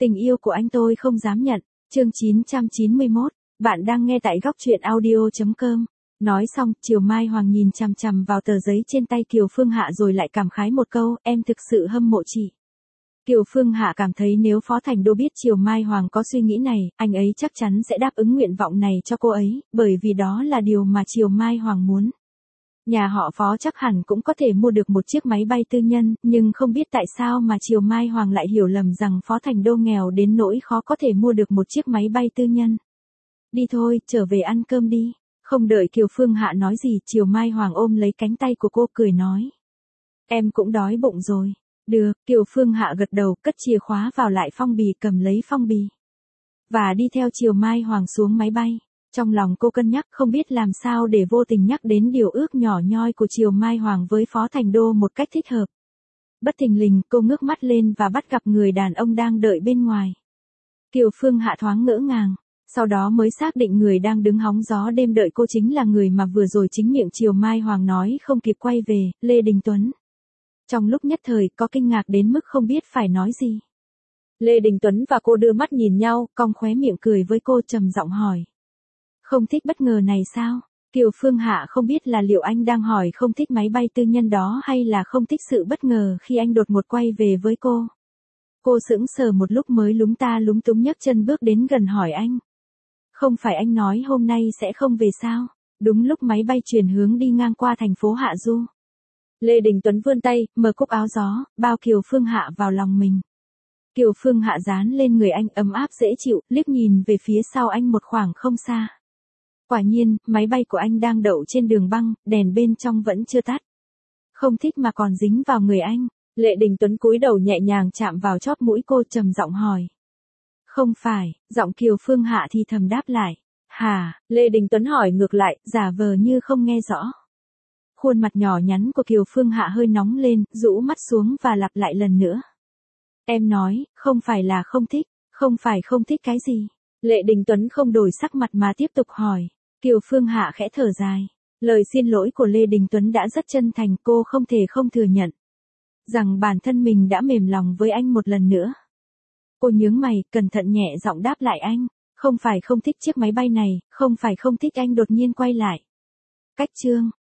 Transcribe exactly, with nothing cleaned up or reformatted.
Tình yêu của anh tôi không dám nhận. Chương chín trăm chín mươi mốt. Bạn đang nghe tại góc truyện audio chấm com. Nói xong, Triều Mai Hoàng nhìn chằm chằm vào tờ giấy trên tay Kiều Phương Hạ rồi lại cảm khái một câu, em thực sự hâm mộ chị. Kiều Phương Hạ cảm thấy nếu Phó Thành Đô biết Triều Mai Hoàng có suy nghĩ này, anh ấy chắc chắn sẽ đáp ứng nguyện vọng này cho cô ấy, bởi vì đó là điều mà Triều Mai Hoàng muốn. Nhà họ Phó chắc hẳn cũng có thể mua được một chiếc máy bay tư nhân, nhưng không biết tại sao mà Triều Mai Hoàng lại hiểu lầm rằng Phó Thành Đô nghèo đến nỗi khó có thể mua được một chiếc máy bay tư nhân. Đi thôi, trở về ăn cơm đi. Không đợi Kiều Phương Hạ nói gì, Triều Mai Hoàng ôm lấy cánh tay của cô cười nói. Em cũng đói bụng rồi. Được, Kiều Phương Hạ gật đầu, cất chìa khóa vào lại phong bì, cầm lấy phong bì. Và đi theo Triều Mai Hoàng xuống máy bay. Trong lòng cô cân nhắc không biết làm sao để vô tình nhắc đến điều ước nhỏ nhoi của Triều Mai Hoàng với Phó Thành Đô một cách thích hợp. Bất thình lình, cô ngước mắt lên và bắt gặp người đàn ông đang đợi bên ngoài. Kiều Phương Hạ thoáng ngỡ ngàng, sau đó mới xác định người đang đứng hóng gió đêm đợi cô chính là người mà vừa rồi chính miệng Triều Mai Hoàng nói không kịp quay về, Lê Đình Tuấn. Trong lúc nhất thời, có kinh ngạc đến mức không biết phải nói gì. Lê Đình Tuấn và cô đưa mắt nhìn nhau, cong khóe miệng cười với cô trầm giọng hỏi. Không thích bất ngờ này sao? Kiều Phương Hạ không biết là liệu anh đang hỏi không thích máy bay tư nhân đó hay là không thích sự bất ngờ khi anh đột ngột quay về với cô. Cô sững sờ một lúc mới lúng ta lúng túng nhấc chân bước đến gần hỏi anh. Không phải anh nói hôm nay sẽ không về sao? Đúng lúc máy bay chuyển hướng đi ngang qua thành phố Hạ Du. Lê Đình Tuấn vươn tay, mở cúc áo gió, bao Kiều Phương Hạ vào lòng mình. Kiều Phương Hạ dán lên người anh ấm áp dễ chịu, liếc nhìn về phía sau anh một khoảng không xa. Quả nhiên, máy bay của anh đang đậu trên đường băng, đèn bên trong vẫn chưa tắt. Không thích mà còn dính vào người anh. Lê Đình Tuấn cúi đầu nhẹ nhàng chạm vào chóp mũi cô trầm giọng hỏi. Không phải, giọng Kiều Phương Hạ thì thầm đáp lại. Hả, Lê Đình Tuấn hỏi ngược lại, giả vờ như không nghe rõ. Khuôn mặt nhỏ nhắn của Kiều Phương Hạ hơi nóng lên, rũ mắt xuống và lặp lại lần nữa. Em nói, không phải là không thích, không phải không thích cái gì. Lê Đình Tuấn không đổi sắc mặt mà tiếp tục hỏi. Kiều Phương Hạ khẽ thở dài. Lời xin lỗi của Lê Đình Tuấn đã rất chân thành, cô không thể không thừa nhận rằng bản thân mình đã mềm lòng với anh một lần nữa. Cô nhướng mày, cẩn thận nhẹ giọng đáp lại anh. Không phải không thích chiếc máy bay này, không phải không thích anh đột nhiên quay lại. Cách chương